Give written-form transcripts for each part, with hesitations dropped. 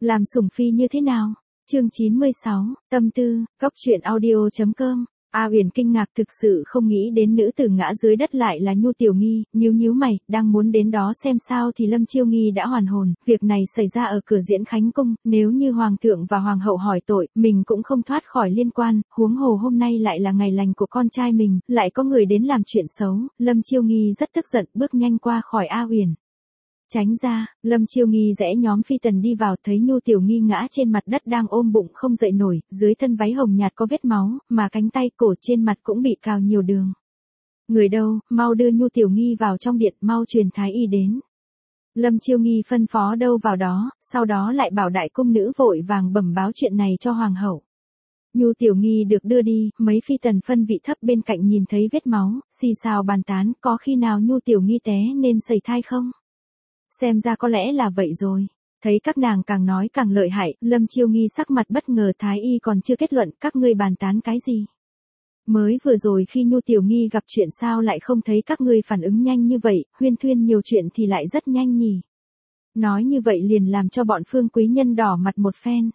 Làm sủng phi như thế nào? Chương 96, tâm tư, góc truyện audio.com. A Uyển kinh ngạc thực sự không nghĩ đến nữ tử ngã dưới đất lại là Nhu Tiểu Nghi, nhíu mày, đang muốn đến đó xem sao thì Lâm Chiêu Nghi đã hoàn hồn, việc này xảy ra ở cửa Diễn Khánh Cung, nếu như Hoàng thượng và Hoàng hậu hỏi tội, mình cũng không thoát khỏi liên quan, huống hồ hôm nay lại là ngày lành của con trai mình, lại có người đến làm chuyện xấu, Lâm Chiêu Nghi rất tức giận bước nhanh qua khỏi A Uyển. Tránh ra, Lâm Chiêu Nghi rẽ nhóm phi tần đi vào thấy Nhu Tiểu Nghi ngã trên mặt đất đang ôm bụng không dậy nổi, dưới thân váy hồng nhạt có vết máu, mà cánh tay cổ trên mặt cũng bị cào nhiều đường. Người đâu, mau đưa Nhu Tiểu Nghi vào trong điện, mau truyền thái y đến. Lâm Chiêu Nghi phân phó đâu vào đó, sau đó lại bảo đại cung nữ vội vàng bẩm báo chuyện này cho Hoàng hậu. Nhu Tiểu Nghi được đưa đi, mấy phi tần phân vị thấp bên cạnh nhìn thấy vết máu, xì xào bàn tán, có khi nào Nhu Tiểu Nghi té nên sẩy thai không? Xem ra có lẽ là vậy rồi. Thấy các nàng càng nói càng lợi hại, Lâm Chiêu Nghi sắc mặt bất ngờ, thái y còn chưa kết luận, các ngươi bàn tán cái gì? Mới vừa rồi khi Nhu Tiểu Nghi gặp chuyện sao lại không thấy các ngươi phản ứng nhanh như vậy, huyên thuyên nhiều chuyện thì lại rất nhanh nhỉ. Nói như vậy liền làm cho bọn Phương quý nhân đỏ mặt một phen.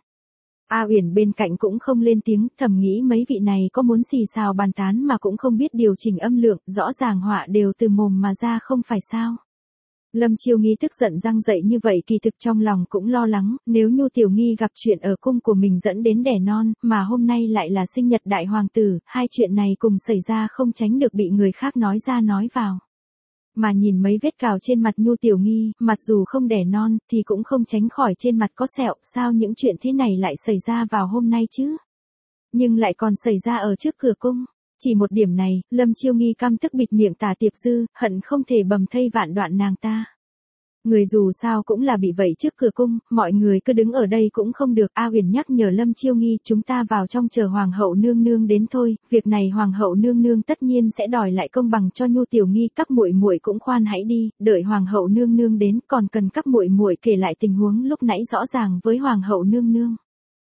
A Uyển bên cạnh cũng không lên tiếng, thầm nghĩ mấy vị này có muốn xì xào bàn tán mà cũng không biết điều chỉnh âm lượng, rõ ràng họa đều từ mồm mà ra không phải sao. Lâm Chiêu Nghi tức giận răng dậy như vậy kỳ thực trong lòng cũng lo lắng, nếu Nhu Tiểu Nghi gặp chuyện ở cung của mình dẫn đến đẻ non, mà hôm nay lại là sinh nhật đại hoàng tử, hai chuyện này cùng xảy ra không tránh được bị người khác nói ra nói vào. Mà nhìn mấy vết cào trên mặt Nhu Tiểu Nghi, mặc dù không đẻ non, thì cũng không tránh khỏi trên mặt có sẹo, sao những chuyện thế này lại xảy ra vào hôm nay chứ? Nhưng lại còn xảy ra ở trước cửa cung. Chỉ một điểm này, Lâm Chiêu Nghi căm tức bịt miệng Tả Tiệp Dư, hận không thể bầm thây vạn đoạn nàng ta. Người dù sao cũng là bị vậy trước cửa cung, mọi người cứ đứng ở đây cũng không được. A Uyển nhắc nhở Lâm Chiêu Nghi, chúng ta vào trong chờ Hoàng hậu nương nương đến thôi, việc này Hoàng hậu nương nương tất nhiên sẽ đòi lại công bằng cho Nhu Tiểu Nghi, các muội muội cũng khoan hãy đi, đợi Hoàng hậu nương nương đến, còn cần các muội muội kể lại tình huống lúc nãy rõ ràng với Hoàng hậu nương nương.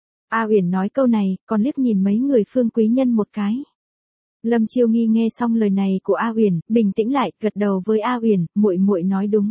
A Uyển nói câu này, còn liếc nhìn mấy người Phương quý nhân một cái. Lâm Chiêu Nghi nghe xong lời này của A Uyển, bình tĩnh lại, gật đầu với A Uyển, muội muội nói đúng.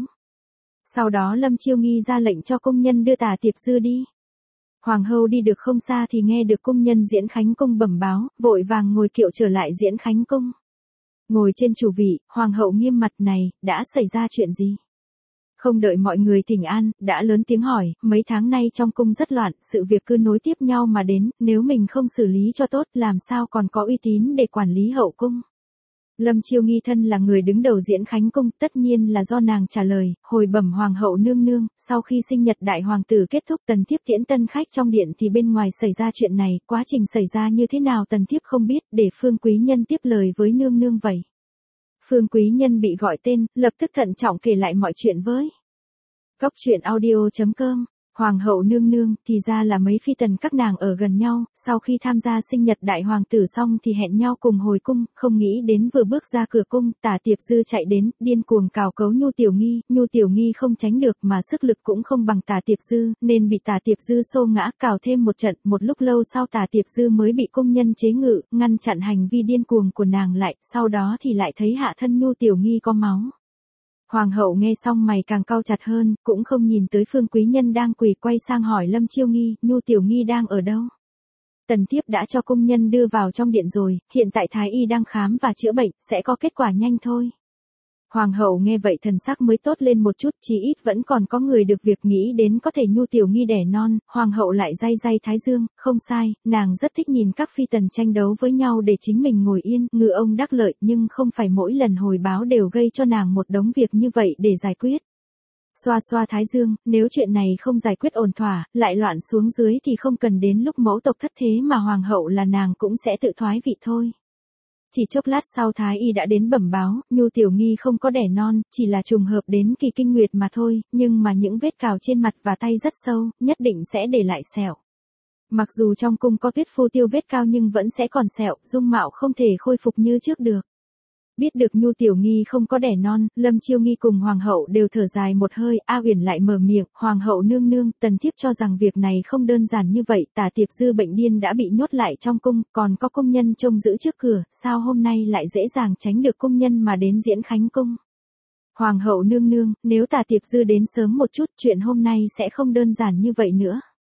Sau đó Lâm Chiêu Nghi ra lệnh cho công nhân đưa Tả Tiệp Dư đi. Hoàng hậu đi được không xa thì nghe được công nhân Diễn Khánh Cung bẩm báo, vội vàng ngồi kiệu trở lại Diễn Khánh Cung. Ngồi trên chủ vị, Hoàng hậu nghiêm mặt, này, đã xảy ra chuyện gì? Không đợi mọi người thỉnh an, đã lớn tiếng hỏi, mấy tháng nay trong cung rất loạn, sự việc cứ nối tiếp nhau mà đến, nếu mình không xử lý cho tốt, làm sao còn có uy tín để quản lý hậu cung. Lâm Chiêu Nghi thân là người đứng đầu Diễn Khánh Cung, tất nhiên là do nàng trả lời, hồi bẩm Hoàng hậu nương nương, sau khi sinh nhật đại hoàng tử kết thúc, Tần thiếp tiễn tân khách trong điện thì bên ngoài xảy ra chuyện này, quá trình xảy ra như thế nào Tần thiếp không biết, để Phương quý nhân tiếp lời với nương nương vậy. Phương quý nhân bị gọi tên, lập tức thận trọng kể lại mọi chuyện với góc truyện audio.com. Hoàng hậu nương nương, thì ra là mấy phi tần các nàng ở gần nhau, sau khi tham gia sinh nhật đại hoàng tử xong thì hẹn nhau cùng hồi cung, không nghĩ đến vừa bước ra cửa cung, Tả Tiệp Dư chạy đến, điên cuồng cào cấu Nhu Tiểu Nghi không tránh được mà sức lực cũng không bằng Tả Tiệp Dư, nên bị Tả Tiệp Dư xô ngã, cào thêm một trận, một lúc lâu sau Tả Tiệp Dư mới bị công nhân chế ngự, ngăn chặn hành vi điên cuồng của nàng lại, sau đó thì lại thấy hạ thân Nhu Tiểu Nghi có máu. Hoàng hậu nghe xong mày càng cau chặt hơn, cũng không nhìn tới Phương quý nhân đang quỳ, quay sang hỏi Lâm Chiêu Nghi, Nhu Tiểu Nghi đang ở đâu? Tần thiếp đã cho công nhân đưa vào trong điện rồi, hiện tại thái y đang khám và chữa bệnh, sẽ có kết quả nhanh thôi. Hoàng hậu nghe vậy thần sắc mới tốt lên một chút, chí ít vẫn còn có người được việc, nghĩ đến có thể Nhu Tiểu Nghi đẻ non, hoàng hậu lại day day thái dương, không sai, nàng rất thích nhìn các phi tần tranh đấu với nhau để chính mình ngồi yên, ngư ông đắc lợi, nhưng không phải mỗi lần hồi báo đều gây cho nàng một đống việc như vậy để giải quyết. Xoa xoa thái dương, nếu chuyện này không giải quyết ổn thỏa, lại loạn xuống dưới thì không cần đến lúc mẫu tộc thất thế mà hoàng hậu là nàng cũng sẽ tự thoái vị thôi. Chỉ chốc lát sau thái y đã đến bẩm báo, Nhu Tiểu Nghi không có đẻ non, chỉ là trùng hợp đến kỳ kinh nguyệt mà thôi, nhưng mà những vết cào trên mặt và tay rất sâu, nhất định sẽ để lại sẹo. Mặc dù trong cung có tuyết phu tiêu vết cao nhưng vẫn sẽ còn sẹo, dung mạo không thể khôi phục như trước được. Biết được Nhu Tiểu Nghi không có đẻ non, Lâm Chiêu Nghi cùng Hoàng hậu đều thở dài một hơi, A Uyển lại mở miệng, Hoàng hậu nương nương, Tần thiếp cho rằng việc này không đơn giản như vậy, Tả Tiệp Dư bệnh điên đã bị nhốt lại trong cung, còn có công nhân trông giữ trước cửa, sao hôm nay lại dễ dàng tránh được công nhân mà đến Diễn Khánh Cung. Hoàng hậu nương nương, nếu Tả Tiệp Dư đến sớm một chút, chuyện hôm nay sẽ không đơn giản như vậy nữa.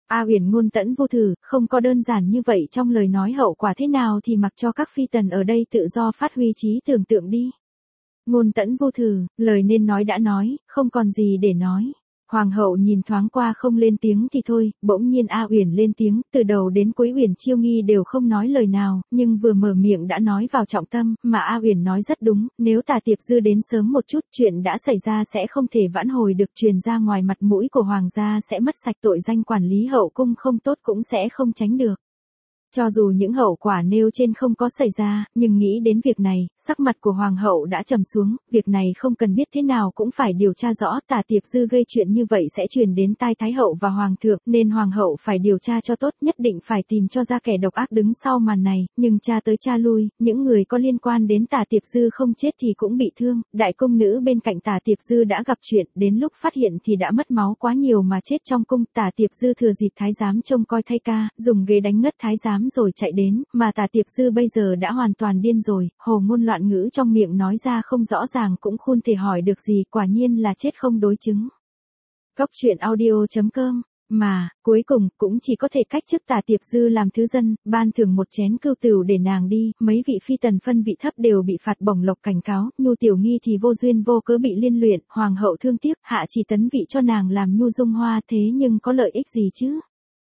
A Uyển ngôn tẫn vô thử, không có đơn giản như vậy, trong lời nói hậu quả thế nào thì mặc cho các phi tần ở đây tự do phát huy trí tưởng tượng đi. Ngôn tẫn vô thử, lời nên nói đã nói, không còn gì để nói. Hoàng hậu nhìn thoáng qua không lên tiếng thì thôi, bỗng nhiên A Uyển lên tiếng, từ đầu đến cuối Uyển Chiêu Nghi đều không nói lời nào, nhưng vừa mở miệng đã nói vào trọng tâm, mà A Uyển nói rất đúng, nếu Tả Tiệp Dư đến sớm một chút, chuyện đã xảy ra sẽ không thể vãn hồi được, truyền ra ngoài mặt mũi của hoàng gia sẽ mất sạch, tội danh quản lý hậu cung không tốt cũng sẽ không tránh được. Cho dù những hậu quả nêu trên không có xảy ra, nhưng nghĩ đến việc này, sắc mặt của hoàng hậu đã trầm xuống, việc này không cần biết thế nào cũng phải điều tra rõ, Tả Tiệp Dư gây chuyện như vậy sẽ truyền đến tai thái hậu và hoàng thượng, nên hoàng hậu phải điều tra cho tốt, nhất định phải tìm cho ra kẻ độc ác đứng sau màn này, nhưng tra tới tra lui, những người có liên quan đến Tả Tiệp Dư không chết thì cũng bị thương, đại cung nữ bên cạnh Tả Tiệp Dư đã gặp chuyện, đến lúc phát hiện thì đã mất máu quá nhiều mà chết trong cung, Tả Tiệp Dư thừa dịp thái giám trông coi thay ca, dùng ghế đánh ngất thái giám rồi chạy đến, mà Tả Tiệp Dư bây giờ đã hoàn toàn điên rồi, hồ ngôn loạn ngữ trong miệng nói ra không rõ ràng cũng không thể hỏi được gì, quả nhiên là chết không đối chứng. Cóc truyện audio.com, mà, cuối cùng, cũng chỉ có thể cách chức Tả Tiệp Dư làm thứ dân, ban thưởng một chén cưu tửu để nàng đi, mấy vị phi tần phân vị thấp đều bị phạt bổng lộc cảnh cáo, Nhu Tiểu Nghi thì vô duyên vô cớ bị liên luyện, hoàng hậu thương tiếc, hạ chỉ tấn vị cho nàng làm Nhu Dung Hoa, thế nhưng có lợi ích gì chứ?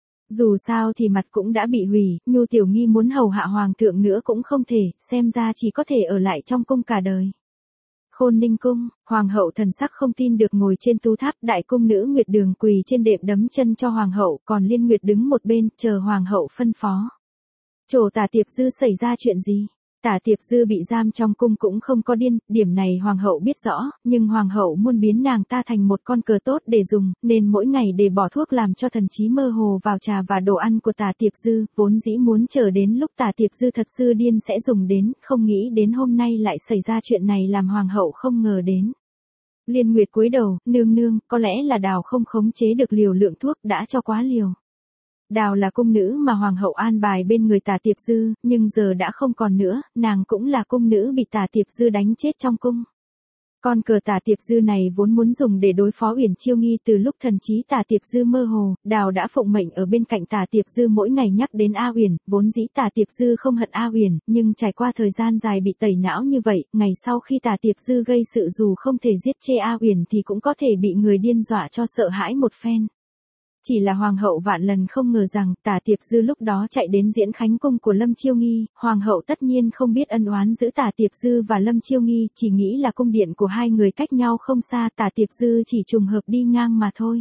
Dù sao thì mặt cũng đã bị hủy, Nhu Tiểu Nghi muốn hầu hạ hoàng thượng nữa cũng không thể, xem ra chỉ có thể ở lại trong cung cả đời. Khôn Ninh cung, hoàng hậu thần sắc không tin được ngồi trên tú tháp, đại cung nữ Nguyệt Đường quỳ trên đệm đấm chân cho hoàng hậu, còn Liên Nguyệt đứng một bên, chờ hoàng hậu phân phó. Chỗ Tả Tiệp Dư xảy ra chuyện gì? Tả Tiệp Dư bị giam trong cung cũng không có điên, điểm này hoàng hậu biết rõ, nhưng hoàng hậu muốn biến nàng ta thành một con cờ tốt để dùng, nên mỗi ngày để bỏ thuốc làm cho thần trí mơ hồ vào trà và đồ ăn của Tả Tiệp Dư, vốn dĩ muốn chờ đến lúc Tả Tiệp Dư thật sự điên sẽ dùng đến, không nghĩ đến hôm nay lại xảy ra chuyện này làm hoàng hậu không ngờ đến. Liên Nguyệt cúi đầu, nương nương, có lẽ là Đào không khống chế được liều lượng thuốc, đã cho quá liều. Đào là cung nữ mà hoàng hậu an bài bên người Tả Tiệp Dư, nhưng giờ đã không còn nữa, nàng cũng là cung nữ bị Tả Tiệp Dư đánh chết trong cung. Con cờ Tả Tiệp Dư này vốn muốn dùng để đối phó Uyển Chiêu Nghi, từ lúc thần trí Tả Tiệp Dư mơ hồ, Đào đã phụng mệnh ở bên cạnh Tả Tiệp Dư mỗi ngày nhắc đến A Uyển, vốn dĩ Tả Tiệp Dư không hận A Uyển, nhưng trải qua thời gian dài bị tẩy não như vậy, ngày sau khi Tả Tiệp Dư gây sự dù không thể giết chết A Uyển thì cũng có thể bị người điên dọa cho sợ hãi một phen. Chỉ là hoàng hậu vạn lần không ngờ rằng Tả Tiệp Dư lúc đó chạy đến Diễn Khánh cung của Lâm Chiêu Nghi, hoàng hậu tất nhiên không biết ân oán giữa Tả Tiệp Dư và Lâm Chiêu Nghi, chỉ nghĩ là cung điện của hai người cách nhau không xa, Tả Tiệp Dư chỉ trùng hợp đi ngang mà thôi.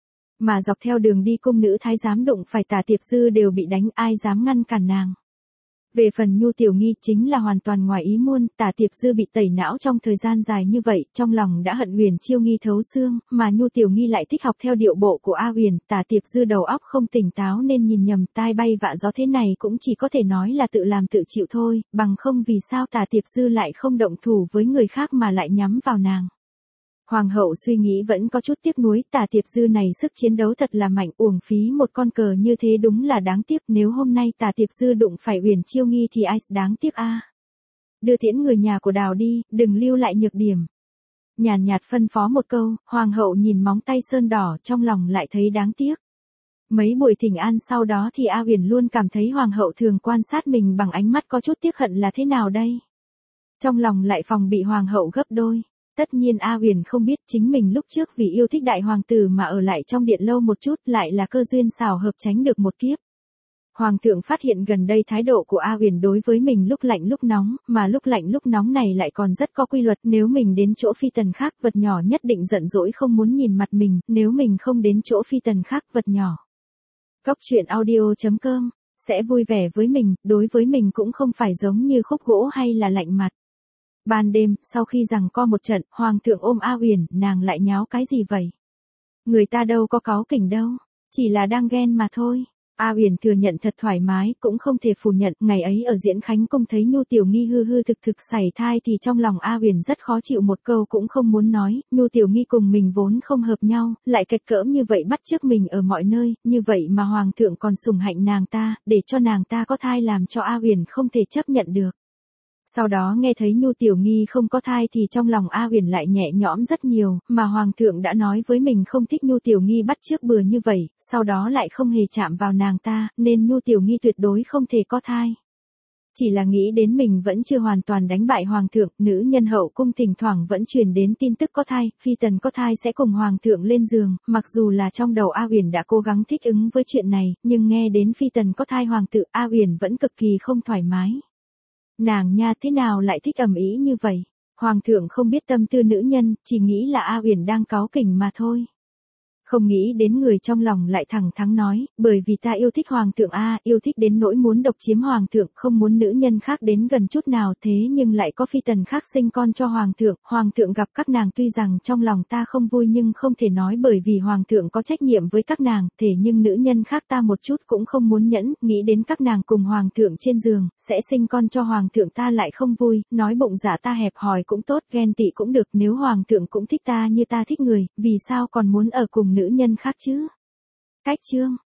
Mà dọc theo đường đi cung nữ thái giám đụng phải Tả Tiệp Dư đều bị đánh, ai dám ngăn cản nàng. Về phần Nhu Tiểu Nghi chính là hoàn toàn ngoài ý muốn, Tả Tiệp Dư bị tẩy não trong thời gian dài như vậy, trong lòng đã hận Uyển Chiêu Nghi thấu xương, mà Nhu Tiểu Nghi lại thích học theo điệu bộ của A Uyển, Tả Tiệp Dư đầu óc không tỉnh táo nên nhìn nhầm, tai bay vạ gió thế này cũng chỉ có thể nói là tự làm tự chịu thôi, bằng không vì sao Tả Tiệp Dư lại không động thủ với người khác mà lại nhắm vào nàng. Hoàng hậu suy nghĩ vẫn có chút tiếc nuối, Tả Tiệp Dư này sức chiến đấu thật là mạnh, uổng phí một con cờ như thế đúng là đáng tiếc, nếu hôm nay Tả Tiệp Dư đụng phải Uyển Chiêu Nghi thì ai đáng tiếc a. Đưa tiễn người nhà của Đào đi, đừng lưu lại nhược điểm. Nhàn nhạt phân phó một câu, hoàng hậu nhìn móng tay sơn đỏ trong lòng lại thấy đáng tiếc. Mấy buổi thỉnh an sau đó thì A Uyển luôn cảm thấy hoàng hậu thường quan sát mình bằng ánh mắt có chút tiếc hận là thế nào đây. Trong lòng lại phòng bị hoàng hậu gấp đôi. Tất nhiên A Uyển không biết chính mình lúc trước vì yêu thích đại hoàng tử mà ở lại trong điện lâu một chút lại là cơ duyên xảo hợp tránh được một kiếp. Hoàng thượng phát hiện gần đây thái độ của A Uyển đối với mình lúc lạnh lúc nóng, mà lúc lạnh lúc nóng này lại còn rất có quy luật, nếu mình đến chỗ phi tần khác vật nhỏ nhất định giận dỗi không muốn nhìn mặt mình, nếu mình không đến chỗ phi tần khác vật nhỏ. Cóc truyện audio.com, sẽ vui vẻ với mình, đối với mình cũng không phải giống như khúc gỗ hay là lạnh mặt. Ban đêm, sau khi giằng co một trận, hoàng thượng ôm A Uyển, nàng lại nháo cái gì vậy? Người ta đâu có cáu kỉnh đâu, chỉ là đang ghen mà thôi. A Uyển thừa nhận thật thoải mái, cũng không thể phủ nhận, ngày ấy ở Diễn Khánh cung thấy Nhu Tiểu Nghi hư hư thực thực sảy thai thì trong lòng A Uyển rất khó chịu, một câu cũng không muốn nói, Nhu Tiểu Nghi cùng mình vốn không hợp nhau, lại kịch cỡm như vậy bắt chước mình ở mọi nơi, như vậy mà hoàng thượng còn sủng hạnh nàng ta, để cho nàng ta có thai làm cho A Uyển không thể chấp nhận được. Sau đó nghe thấy Nhu Tiểu Nghi không có thai thì trong lòng A Uyển lại nhẹ nhõm rất nhiều, mà Hoàng thượng đã nói với mình không thích Nhu Tiểu Nghi bắt chước bừa như vậy, sau đó lại không hề chạm vào nàng ta, nên Nhu Tiểu Nghi tuyệt đối không thể có thai. Chỉ là nghĩ đến mình vẫn chưa hoàn toàn đánh bại Hoàng thượng, nữ nhân hậu cung thỉnh thoảng vẫn truyền đến tin tức có thai, phi tần có thai sẽ cùng Hoàng thượng lên giường, mặc dù là trong đầu A Uyển đã cố gắng thích ứng với chuyện này, nhưng nghe đến phi tần có thai hoàng tử A Uyển vẫn cực kỳ không thoải mái. Nàng nha thế nào lại thích ầm ĩ như vậy? Hoàng thượng không biết tâm tư nữ nhân, chỉ nghĩ là A Uyển đang cáu kỉnh mà thôi. Không nghĩ đến người trong lòng lại thẳng thắn nói, bởi vì ta yêu thích Hoàng thượng a, yêu thích đến nỗi muốn độc chiếm Hoàng thượng, không muốn nữ nhân khác đến gần chút nào, thế nhưng lại có phi tần khác sinh con cho Hoàng thượng gặp các nàng tuy rằng trong lòng ta không vui nhưng không thể nói bởi vì Hoàng thượng có trách nhiệm với các nàng, thế nhưng nữ nhân khác ta một chút cũng không muốn nhẫn, nghĩ đến các nàng cùng Hoàng thượng trên giường, sẽ sinh con cho Hoàng thượng ta lại không vui, nói bụng dạ ta hẹp hòi cũng tốt, ghen tị cũng được, nếu Hoàng thượng cũng thích ta như ta thích người, vì sao còn muốn ở cùng nữ nhân khác chứ? Cách chương